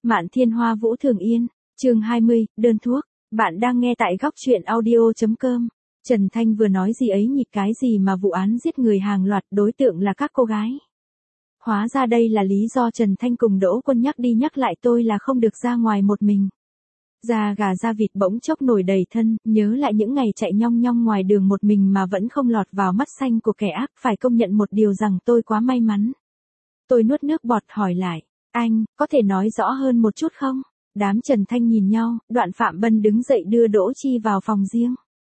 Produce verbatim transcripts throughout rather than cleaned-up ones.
Mạn Thiên Hoa Vũ Thường Yên, chương hai mươi, đơn thuốc. Bạn đang nghe tại góc truyện audio chấm com. Trần Thanh vừa nói gì ấy nhịp cái gì mà vụ án giết người hàng loạt đối tượng là các cô gái. Hóa ra đây là lý do Trần Thanh cùng Đỗ Quân nhắc đi nhắc lại tôi là không được ra ngoài một mình. Da gà da vịt bỗng chốc nổi đầy thân, nhớ lại những ngày chạy nhong nhong ngoài đường một mình mà vẫn không lọt vào mắt xanh của kẻ ác, phải công nhận một điều rằng tôi quá may mắn. Tôi nuốt nước bọt hỏi lại, anh, có thể nói rõ hơn một chút không? Đám Trần Thanh nhìn nhau, đoạn Phạm Bân đứng dậy đưa Đỗ Chi vào phòng riêng.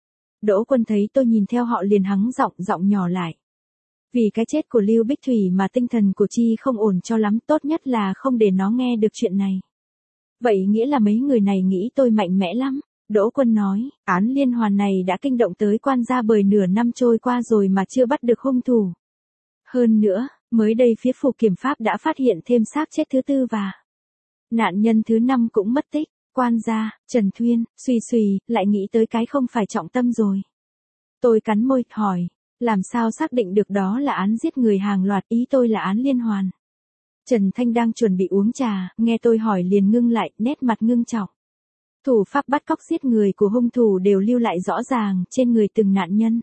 Đỗ Quân thấy tôi nhìn theo họ liền hắng giọng giọng nhỏ lại. Vì cái chết của Lưu Bích Thủy mà tinh thần của Chi không ổn cho lắm, tốt nhất là không để nó nghe được chuyện này. Vậy nghĩa là mấy người này nghĩ tôi mạnh mẽ lắm. Đỗ Quân nói, án liên hoàn này đã kinh động tới quan gia bởi nửa năm trôi qua rồi mà chưa bắt được hung thủ. Hơn nữa, mới đây phía phủ kiểm pháp đã phát hiện thêm xác chết thứ tư và nạn nhân thứ năm cũng mất tích. Quan gia, Trần Thuyên, suy suy, lại nghĩ tới cái không phải trọng tâm rồi. Tôi cắn môi, hỏi, làm sao xác định được đó là án giết người hàng loạt, ý tôi là án liên hoàn. Trần Thanh đang chuẩn bị uống trà, nghe tôi hỏi liền ngưng lại, nét mặt ngưng trọng. Thủ pháp bắt cóc giết người của hung thủ đều lưu lại rõ ràng trên người từng nạn nhân.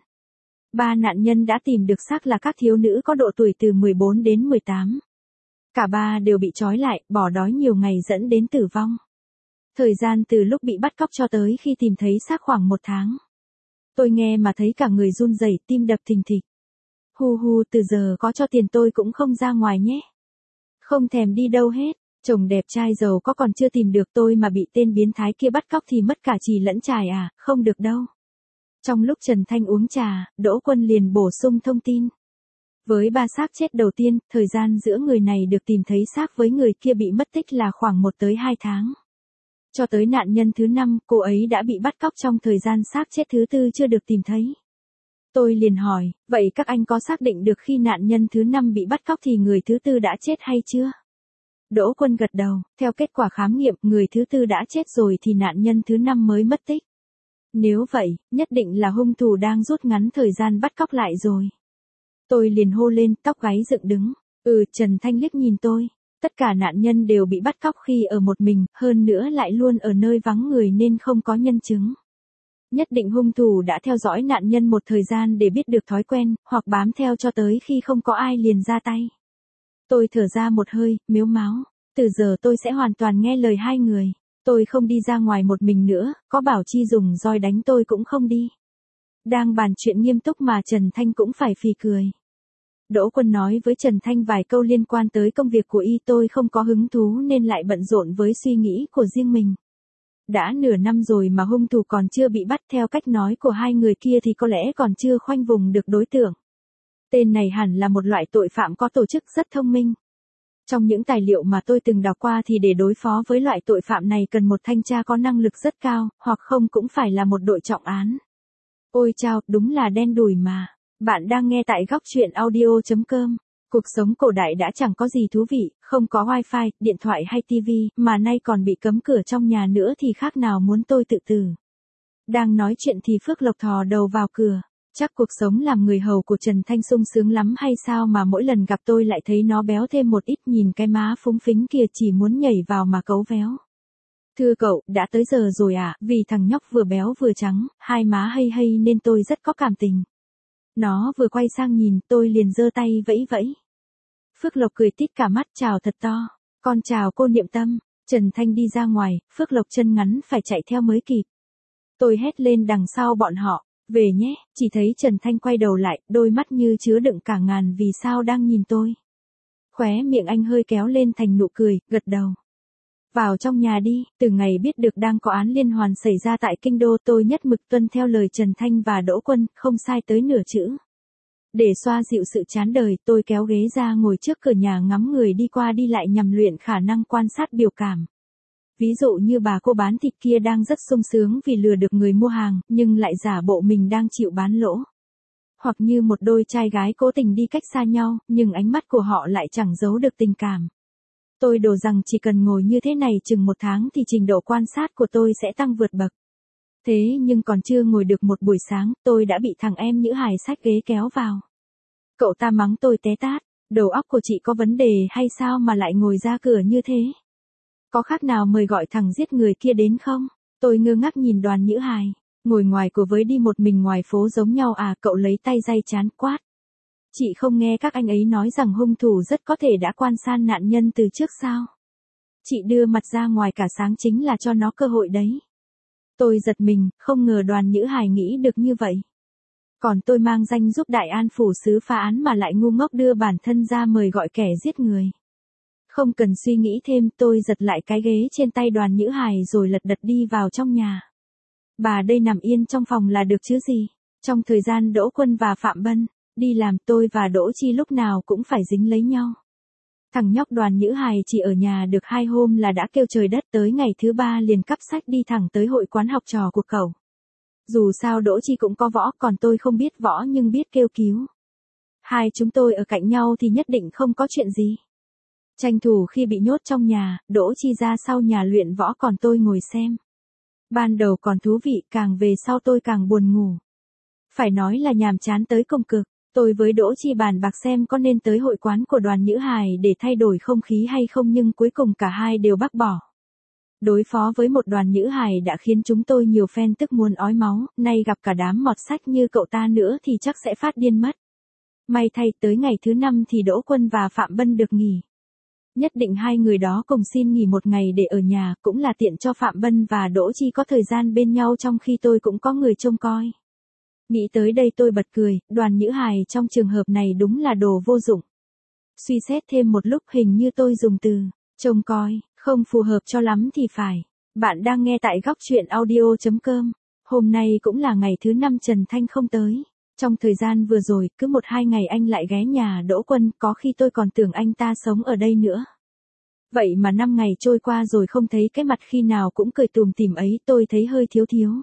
Ba nạn nhân đã tìm được xác là các thiếu nữ có độ tuổi từ mười bốn đến mười tám. Cả ba đều bị trói lại, bỏ đói nhiều ngày dẫn đến tử vong. Thời gian từ lúc bị bắt cóc cho tới khi tìm thấy xác khoảng một tháng. Tôi nghe mà thấy cả người run rẩy, tim đập thình thịch. Hu hu, từ giờ có cho tiền tôi cũng không ra ngoài nhé. Không thèm đi đâu hết, chồng đẹp trai giàu có còn chưa tìm được, tôi mà bị tên biến thái kia bắt cóc thì mất cả chì lẫn chài à, không được đâu. Trong lúc Trần Thanh uống trà, Đỗ Quân liền bổ sung thông tin. Với ba xác chết đầu tiên, thời gian giữa người này được tìm thấy xác với người kia bị mất tích là khoảng một tới hai tháng. Cho tới nạn nhân thứ năm, cô ấy đã bị bắt cóc trong thời gian xác chết thứ tư chưa được tìm thấy. Tôi liền hỏi, vậy các anh có xác định được khi nạn nhân thứ năm bị bắt cóc thì người thứ tư đã chết hay chưa? Đỗ Quân gật đầu, theo kết quả khám nghiệm, người thứ tư đã chết rồi thì nạn nhân thứ năm mới mất tích. Nếu vậy, nhất định là hung thủ đang rút ngắn thời gian bắt cóc lại rồi. Tôi liền hô lên, tóc gáy dựng đứng. Ừ, Trần Thanh liếc nhìn tôi. Tất cả nạn nhân đều bị bắt cóc khi ở một mình, hơn nữa lại luôn ở nơi vắng người nên không có nhân chứng. Nhất định hung thủ đã theo dõi nạn nhân một thời gian để biết được thói quen, hoặc bám theo cho tới khi không có ai liền ra tay. Tôi thở ra một hơi, mếu máo. Từ giờ tôi sẽ hoàn toàn nghe lời hai người. Tôi không đi ra ngoài một mình nữa, có bảo Chi dùng roi đánh tôi cũng không đi. Đang bàn chuyện nghiêm túc mà Trần Thanh cũng phải phì cười. Đỗ Quân nói với Trần Thanh vài câu liên quan tới công việc của y, tôi không có hứng thú nên lại bận rộn với suy nghĩ của riêng mình. Đã nửa năm rồi mà hung thủ còn chưa bị bắt, theo cách nói của hai người kia thì có lẽ còn chưa khoanh vùng được đối tượng. Tên này hẳn là một loại tội phạm có tổ chức rất thông minh. Trong những tài liệu mà tôi từng đọc qua thì để đối phó với loại tội phạm này cần một thanh tra có năng lực rất cao, hoặc không cũng phải là một đội trọng án. Ôi chao, đúng là đen đủi mà. Bạn đang nghe tại góc truyện audio chấm com. Cuộc sống cổ đại đã chẳng có gì thú vị, không có wifi, điện thoại hay tivi, mà nay còn bị cấm cửa trong nhà nữa thì khác nào muốn tôi tự tử. Đang nói chuyện thì Phước Lộc thò đầu vào cửa. Chắc cuộc sống làm người hầu của Trần Thanh sung sướng lắm hay sao mà mỗi lần gặp tôi lại thấy nó béo thêm một ít, nhìn cái má phúng phính kia chỉ muốn nhảy vào mà cấu véo. Thưa cậu, đã tới giờ rồi à, vì thằng nhóc vừa béo vừa trắng, hai má hay hay nên tôi rất có cảm tình. Nó vừa quay sang nhìn, tôi liền giơ tay vẫy vẫy. Phước Lộc cười tít cả mắt, chào thật to. Con chào cô Niệm Tâm. Trần Thanh đi ra ngoài, Phước Lộc chân ngắn phải chạy theo mới kịp. Tôi hét lên đằng sau bọn họ, về nhé, chỉ thấy Trần Thanh quay đầu lại, đôi mắt như chứa đựng cả ngàn vì sao đang nhìn tôi. Khóe miệng anh hơi kéo lên thành nụ cười, gật đầu. Vào trong nhà đi, từ ngày biết được đang có án liên hoàn xảy ra tại Kinh Đô, tôi nhất mực tuân theo lời Trần Thanh và Đỗ Quân, không sai tới nửa chữ. Để xoa dịu sự chán đời, tôi kéo ghế ra ngồi trước cửa nhà ngắm người đi qua đi lại nhằm luyện khả năng quan sát biểu cảm. Ví dụ như bà cô bán thịt kia đang rất sung sướng vì lừa được người mua hàng, nhưng lại giả bộ mình đang chịu bán lỗ. Hoặc như một đôi trai gái cố tình đi cách xa nhau, nhưng ánh mắt của họ lại chẳng giấu được tình cảm. Tôi đổ rằng chỉ cần ngồi như thế này chừng một tháng thì trình độ quan sát của tôi sẽ tăng vượt bậc. Thế nhưng còn chưa ngồi được một buổi sáng, tôi đã bị thằng em Nhữ Hải xách ghế kéo vào. Cậu ta mắng tôi té tát, đầu óc của chị có vấn đề hay sao mà lại ngồi ra cửa như thế? Có khác nào mời gọi thằng giết người kia đến không? Tôi ngơ ngác nhìn Đoàn Nhữ Hài, ngồi ngoài của với đi một mình ngoài phố giống nhau à, cậu lấy tay day chán quát. Chị không nghe các anh ấy nói rằng hung thủ rất có thể đã quan san nạn nhân từ trước sao? Chị đưa mặt ra ngoài cả sáng chính là cho nó cơ hội đấy. Tôi giật mình, không ngờ Đoàn Nhữ Hài nghĩ được như vậy. Còn tôi mang danh giúp Đại An phủ sứ phá án mà lại ngu ngốc đưa bản thân ra mời gọi kẻ giết người. Không cần suy nghĩ thêm, tôi giật lại cái ghế trên tay Đoàn Nhữ Hài rồi lật đật đi vào trong nhà. Bà đây nằm yên trong phòng là được chứ gì? Trong thời gian Đỗ Quân và Phạm Bân đi làm, tôi và Đỗ Chi lúc nào cũng phải dính lấy nhau. Thằng nhóc Đoàn Nhữ Hài chỉ ở nhà được hai hôm là đã kêu trời đất, tới ngày thứ ba liền cắp sách đi thẳng tới hội quán học trò của cậu. Dù sao Đỗ Chi cũng có võ, còn tôi không biết võ nhưng biết kêu cứu. Hai chúng tôi ở cạnh nhau thì nhất định không có chuyện gì. Tranh thủ khi bị nhốt trong nhà, Đỗ Chi ra sau nhà luyện võ còn tôi ngồi xem. Ban đầu còn thú vị, càng về sau tôi càng buồn ngủ. Phải nói là nhàm chán tới cùng cực. Tôi với Đỗ Chi bàn bạc xem có nên tới hội quán của Đoàn Nhữ Hài để thay đổi không khí hay không, nhưng cuối cùng cả hai đều bác bỏ. Đối phó với một Đoàn Nhữ Hài đã khiến chúng tôi nhiều phen tức muốn ói máu, nay gặp cả đám mọt sách như cậu ta nữa thì chắc sẽ phát điên mất. May thay tới ngày thứ năm thì Đỗ Quân và Phạm Bân được nghỉ. Nhất định hai người đó cùng xin nghỉ một ngày để ở nhà, cũng là tiện cho Phạm Bân và Đỗ Chi có thời gian bên nhau trong khi tôi cũng có người trông coi. Nghĩ tới đây tôi bật cười, Đoàn Nhữ Hài trong trường hợp này đúng là đồ vô dụng. Suy xét thêm một lúc hình như tôi dùng từ trông coi không phù hợp cho lắm thì phải. Bạn đang nghe tại góc truyện audio chấm com. Hôm nay cũng là ngày thứ năm Trần Thanh không tới. Trong thời gian vừa rồi, cứ một hai ngày anh lại ghé nhà Đỗ Quân, có khi tôi còn tưởng anh ta sống ở đây nữa. Vậy mà năm ngày trôi qua rồi không thấy cái mặt khi nào cũng cười tùm tìm ấy, tôi thấy hơi thiếu thiếu.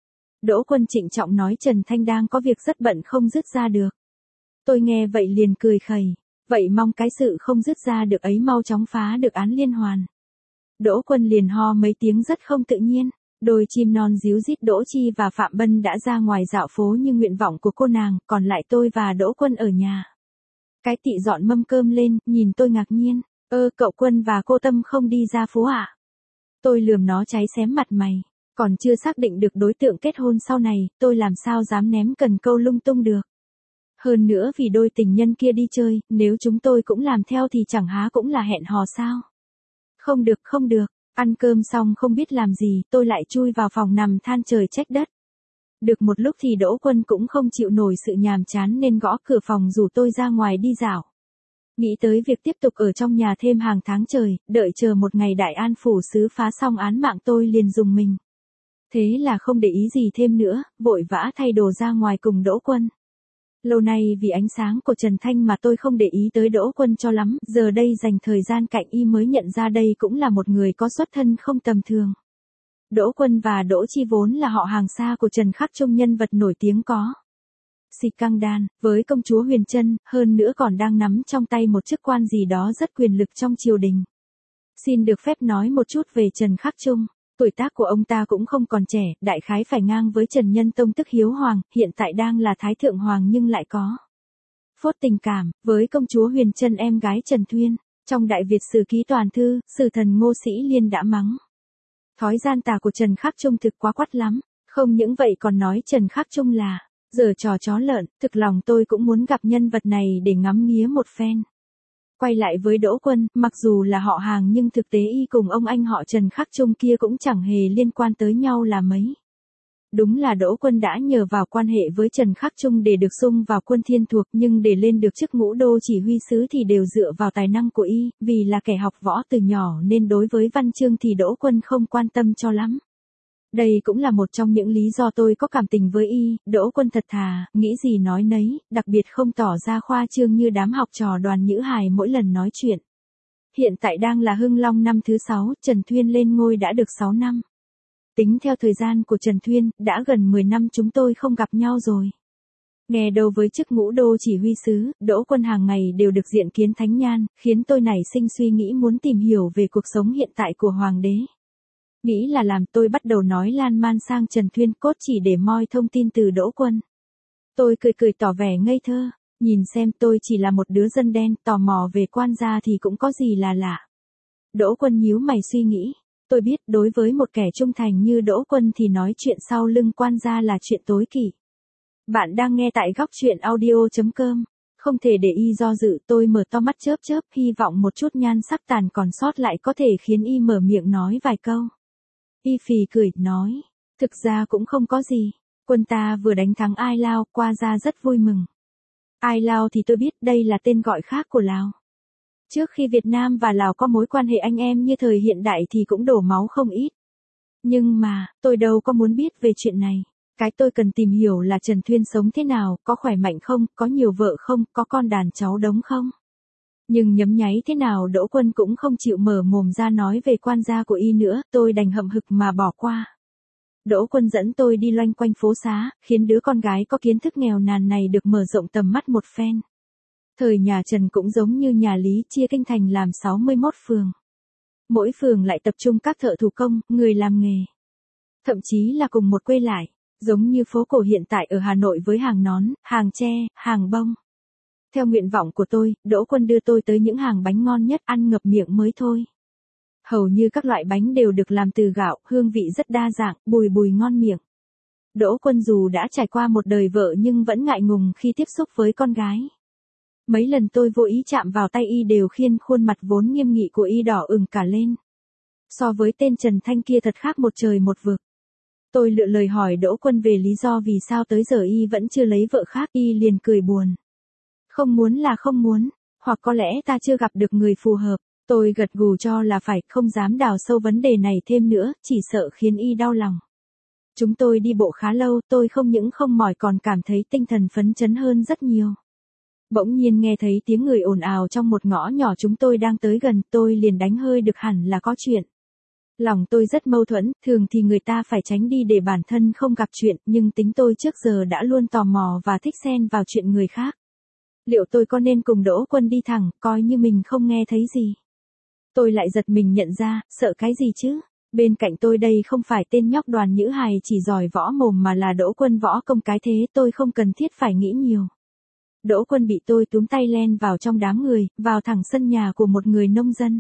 Đỗ Quân trịnh trọng nói Trần Thanh đang có việc rất bận không dứt ra được. Tôi nghe vậy liền cười khẩy, vậy mong cái sự không dứt ra được ấy mau chóng phá được án liên hoàn. Đỗ Quân liền ho mấy tiếng rất không tự nhiên. Đôi chim non díu rít Đỗ Chi và Phạm Bân đã ra ngoài dạo phố như nguyện vọng của cô nàng, còn lại tôi và Đỗ Quân ở nhà. Cái Tị dọn mâm cơm lên, nhìn tôi ngạc nhiên, ơ cậu Quân và cô Tâm không đi ra phố à? Tôi lườm nó cháy xém mặt mày, còn chưa xác định được đối tượng kết hôn sau này, tôi làm sao dám ném cần câu lung tung được. Hơn nữa vì đôi tình nhân kia đi chơi, nếu chúng tôi cũng làm theo thì chẳng há cũng là hẹn hò sao? Không được không được. Ăn cơm xong không biết làm gì, tôi lại chui vào phòng nằm than trời trách đất. Được một lúc thì Đỗ Quân cũng không chịu nổi sự nhàm chán nên gõ cửa phòng rủ tôi ra ngoài đi dạo. Nghĩ tới việc tiếp tục ở trong nhà thêm hàng tháng trời, đợi chờ một ngày Đại An phủ sứ phá xong án mạng tôi liền dùng mình. Thế là không để ý gì thêm nữa, vội vã thay đồ ra ngoài cùng Đỗ Quân. Lâu nay vì ánh sáng của Trần Thanh mà tôi không để ý tới Đỗ Quân cho lắm, giờ đây dành thời gian cạnh y mới nhận ra đây cũng là một người có xuất thân không tầm thường. Đỗ Quân và Đỗ Chi vốn là họ hàng xa của Trần Khắc Trung, nhân vật nổi tiếng có Xì Căng Đan, với công chúa Huyền Trân, hơn nữa còn đang nắm trong tay một chức quan gì đó rất quyền lực trong triều đình. Xin được phép nói một chút về Trần Khắc Trung. Tuổi tác của ông ta cũng không còn trẻ, đại khái phải ngang với Trần Nhân Tông tức Hiếu Hoàng, hiện tại đang là Thái Thượng Hoàng nhưng lại có phốt tình cảm với công chúa Huyền Trân em gái Trần Thuyên. Trong Đại Việt Sử Ký Toàn Thư, sử thần Ngô Sĩ Liên đã mắng thói gian tà của Trần Khắc Trung thực quá quắt lắm, không những vậy còn nói Trần Khắc Trung là giở trò chó lợn, thực lòng tôi cũng muốn gặp nhân vật này để ngắm nghía một phen. Quay lại với Đỗ Quân, mặc dù là họ hàng nhưng thực tế y cùng ông anh họ Trần Khắc Trung kia cũng chẳng hề liên quan tới nhau là mấy. Đúng là Đỗ Quân đã nhờ vào quan hệ với Trần Khắc Trung để được xung vào quân Thiên Thuộc, nhưng để lên được chức ngũ đô chỉ huy sứ thì đều dựa vào tài năng của y, vì là kẻ học võ từ nhỏ nên đối với văn chương thì Đỗ Quân không quan tâm cho lắm. Đây cũng là một trong những lý do tôi có cảm tình với y. Đỗ Quân thật thà, nghĩ gì nói nấy, đặc biệt không tỏ ra khoa trương như đám học trò Đoàn Nhữ Hài mỗi lần nói chuyện. Hiện tại đang là Hưng Long năm thứ sáu, Trần Thuyên lên ngôi đã được sáu năm. Tính theo thời gian của Trần Thuyên, đã gần mười năm chúng tôi không gặp nhau rồi. Nghe đâu với chức ngũ đô chỉ huy sứ, Đỗ Quân hàng ngày đều được diện kiến thánh nhan, khiến tôi nảy sinh suy nghĩ muốn tìm hiểu về cuộc sống hiện tại của hoàng đế. Nghĩ là làm, tôi bắt đầu nói lan man sang Trần Thuyên cốt chỉ để moi thông tin từ Đỗ Quân. Tôi cười cười tỏ vẻ ngây thơ, nhìn xem tôi chỉ là một đứa dân đen, tò mò về quan gia thì cũng có gì là lạ. Đỗ Quân nhíu mày suy nghĩ. Tôi biết đối với một kẻ trung thành như Đỗ Quân thì nói chuyện sau lưng quan gia là chuyện tối kỵ. Bạn đang nghe tại góc truyện audio.com. Không thể để y do dự, tôi mở to mắt chớp chớp, hy vọng một chút nhan sắc tàn còn sót lại có thể khiến y mở miệng nói vài câu. Y phì cười, nói. Thực ra cũng không có gì. Quân ta vừa đánh thắng Ai Lao, qua gia rất vui mừng. Ai Lao thì tôi biết, đây là tên gọi khác của Lào. Trước khi Việt Nam và Lào có mối quan hệ anh em như thời hiện đại thì cũng đổ máu không ít. Nhưng mà, tôi đâu có muốn biết về chuyện này. Cái tôi cần tìm hiểu là Trần Thuyên sống thế nào, có khỏe mạnh không, có nhiều vợ không, có con đàn cháu đống không. Nhưng nhấm nháy thế nào Đỗ Quân cũng không chịu mở mồm ra nói về quan gia của y nữa, tôi đành hậm hực mà bỏ qua. Đỗ Quân dẫn tôi đi loanh quanh phố xá, khiến đứa con gái có kiến thức nghèo nàn này được mở rộng tầm mắt một phen. Thời nhà Trần cũng giống như nhà Lý, chia kinh thành làm sáu mươi mốt phường. Mỗi phường lại tập trung các thợ thủ công, người làm nghề. Thậm chí là cùng một quê lại, giống như phố cổ hiện tại ở Hà Nội với hàng nón, hàng tre, hàng bông. Theo nguyện vọng của tôi, Đỗ Quân đưa tôi tới những hàng bánh ngon nhất, ăn ngập miệng mới thôi. Hầu như các loại bánh đều được làm từ gạo, hương vị rất đa dạng, bùi bùi ngon miệng. Đỗ Quân dù đã trải qua một đời vợ nhưng vẫn ngại ngùng khi tiếp xúc với con gái. Mấy lần tôi vô ý chạm vào tay y đều khiến khuôn mặt vốn nghiêm nghị của y đỏ ửng cả lên. So với tên Trần Thanh kia thật khác một trời một vực. Tôi lựa lời hỏi Đỗ Quân về lý do vì sao tới giờ y vẫn chưa lấy vợ khác, y liền cười buồn. Không muốn là không muốn, hoặc có lẽ ta chưa gặp được người phù hợp. Tôi gật gù cho là phải, không dám đào sâu vấn đề này thêm nữa, chỉ sợ khiến y đau lòng. Chúng tôi đi bộ khá lâu, tôi không những không mỏi còn cảm thấy tinh thần phấn chấn hơn rất nhiều. Bỗng nhiên nghe thấy tiếng người ồn ào trong một ngõ nhỏ chúng tôi đang tới gần, tôi liền đánh hơi được hẳn là có chuyện. Lòng tôi rất mâu thuẫn, thường thì người ta phải tránh đi để bản thân không gặp chuyện, nhưng tính tôi trước giờ đã luôn tò mò và thích xen vào chuyện người khác. Liệu tôi có nên cùng Đỗ Quân đi thẳng, coi như mình không nghe thấy gì? Tôi lại giật mình nhận ra, sợ cái gì chứ? Bên cạnh tôi đây không phải tên nhóc Đoàn Nhữ Hài chỉ giỏi võ mồm mà là Đỗ Quân võ công cái thế, tôi không cần thiết phải nghĩ nhiều. Đỗ Quân bị tôi túm tay len vào trong đám người, vào thẳng sân nhà của một người nông dân.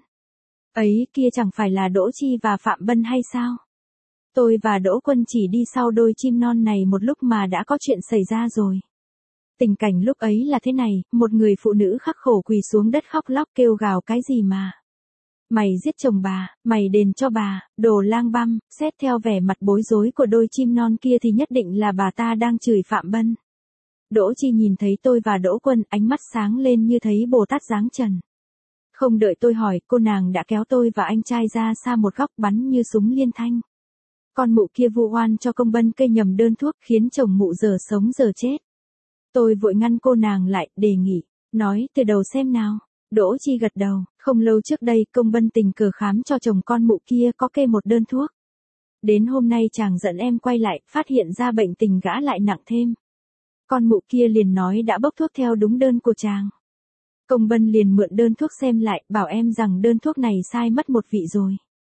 Ấy kia chẳng phải là Đỗ Chi và Phạm Bân hay sao? Tôi và Đỗ Quân chỉ đi sau đôi chim non này một lúc mà đã có chuyện xảy ra rồi. Tình cảnh lúc ấy là thế này, một người phụ nữ khắc khổ quỳ xuống đất khóc lóc kêu gào cái gì mà. Mày giết chồng bà, mày đền cho bà, đồ lang băm, xét theo vẻ mặt bối rối của đôi chim non kia thì nhất định là bà ta đang chửi Phạm Bân. Đỗ Chi nhìn thấy tôi và Đỗ Quân, ánh mắt sáng lên như thấy Bồ Tát giáng trần. Không đợi tôi hỏi, cô nàng đã kéo tôi và anh trai ra xa một góc bắn như súng liên thanh. Con mụ kia vu oan cho công bân cây nhầm đơn thuốc khiến chồng mụ giờ sống giờ chết. Tôi vội ngăn cô nàng lại, đề nghị, nói từ đầu xem nào. Đỗ Chi gật đầu, không lâu trước đây công bân tình cờ khám cho chồng con mụ kia có kê một đơn thuốc. Đến hôm nay chàng dẫn em quay lại, phát hiện ra bệnh tình gã lại nặng thêm. Con mụ kia liền nói đã bốc thuốc theo đúng đơn của chàng. Công bân liền mượn đơn thuốc xem lại, bảo em rằng đơn thuốc này sai mất một vị rồi.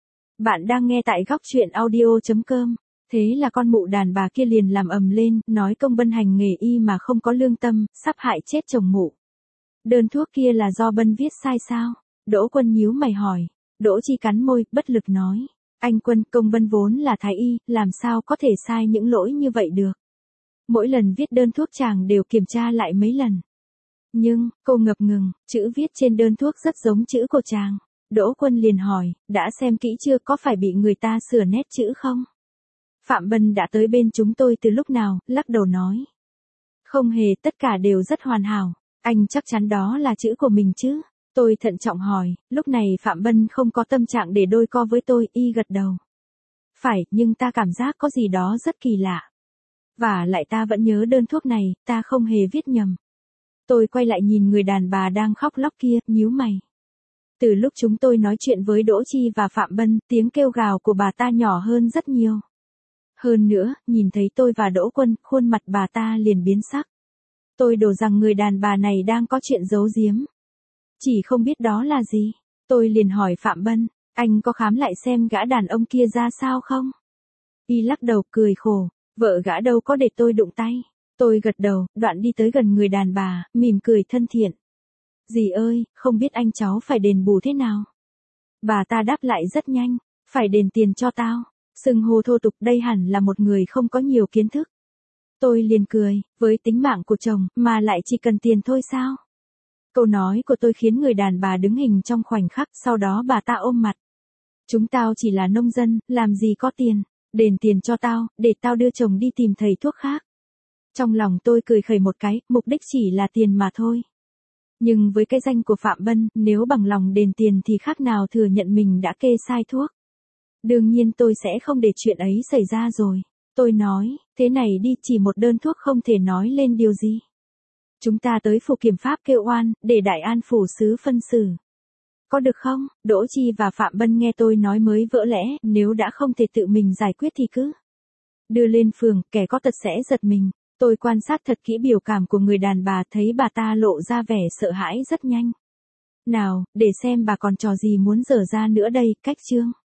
Bạn đang nghe tại góc truyện audio.com. Thế là con mụ đàn bà kia liền làm ầm lên, nói công bân hành nghề y mà không có lương tâm, sắp hại chết chồng mụ. Đơn thuốc kia là do Bân viết sai sao? Đỗ Quân nhíu mày hỏi. Đỗ Chi cắn môi, bất lực nói. Anh Quân, công Bân vốn là thái y, làm sao có thể sai những lỗi như vậy được? Mỗi lần viết đơn thuốc chàng đều kiểm tra lại mấy lần. Nhưng, cô ngập ngừng, chữ viết trên đơn thuốc rất giống chữ của chàng. Đỗ Quân liền hỏi, đã xem kỹ chưa, có phải bị người ta sửa nét chữ không? Phạm Bân đã tới bên chúng tôi từ lúc nào, lắc đầu nói. Không hề, tất cả đều rất hoàn hảo. Anh chắc chắn đó là chữ của mình chứ? Tôi thận trọng hỏi, lúc này Phạm Bân không có tâm trạng để đôi co với tôi, y gật đầu. Phải, nhưng ta cảm giác có gì đó rất kỳ lạ. Và lại ta vẫn nhớ đơn thuốc này, ta không hề viết nhầm. Tôi quay lại nhìn người đàn bà đang khóc lóc kia, nhíu mày. Từ lúc chúng tôi nói chuyện với Đỗ Chi và Phạm Bân, tiếng kêu gào của bà ta nhỏ hơn rất nhiều. Hơn nữa, nhìn thấy tôi và Đỗ Quân, khuôn mặt bà ta liền biến sắc. Tôi đổ rằng người đàn bà này đang có chuyện giấu giếm. Chỉ không biết đó là gì. Tôi liền hỏi Phạm Bân, anh có khám lại xem gã đàn ông kia ra sao không? Y lắc đầu cười khổ, vợ gã đâu có để tôi đụng tay. Tôi gật đầu, đoạn đi tới gần người đàn bà, mỉm cười thân thiện. Dì ơi, không biết anh cháu phải đền bù thế nào? Bà ta đáp lại rất nhanh, phải đền tiền cho tao. Xưng hô thô tục đây hẳn là một người không có nhiều kiến thức. Tôi liền cười, với tính mạng của chồng, mà lại chỉ cần tiền thôi sao? Câu nói của tôi khiến người đàn bà đứng hình trong khoảnh khắc, sau đó bà ta ôm mặt. Chúng tao chỉ là nông dân, làm gì có tiền, đền tiền cho tao, để tao đưa chồng đi tìm thầy thuốc khác. Trong lòng tôi cười khẩy một cái, mục đích chỉ là tiền mà thôi. Nhưng với cái danh của Phạm Bân, nếu bằng lòng đền tiền thì khác nào thừa nhận mình đã kê sai thuốc. Đương nhiên tôi sẽ không để chuyện ấy xảy ra rồi. Tôi nói, thế này đi, chỉ một đơn thuốc không thể nói lên điều gì. Chúng ta tới phủ kiểm pháp kêu oan, để Đại An phủ sứ phân xử. Có được không? Đỗ Chi và Phạm Bân nghe tôi nói mới vỡ lẽ, nếu đã không thể tự mình giải quyết thì cứ đưa lên phường, kẻ có tật sẽ giật mình. Tôi quan sát thật kỹ biểu cảm của người đàn bà, thấy bà ta lộ ra vẻ sợ hãi rất nhanh. Nào, để xem bà còn trò gì muốn dở ra nữa đây, cách chương.